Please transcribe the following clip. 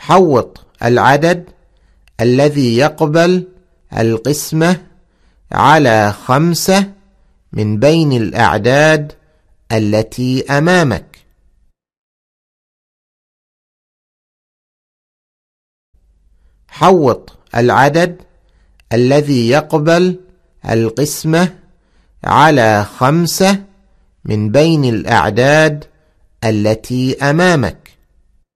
حوط العدد الذي يقبل القسمة على 5 من بين الأعداد التي أمامك. حوط العدد الذي يقبل القسمة على 5 من بين الأعداد التي أمامك.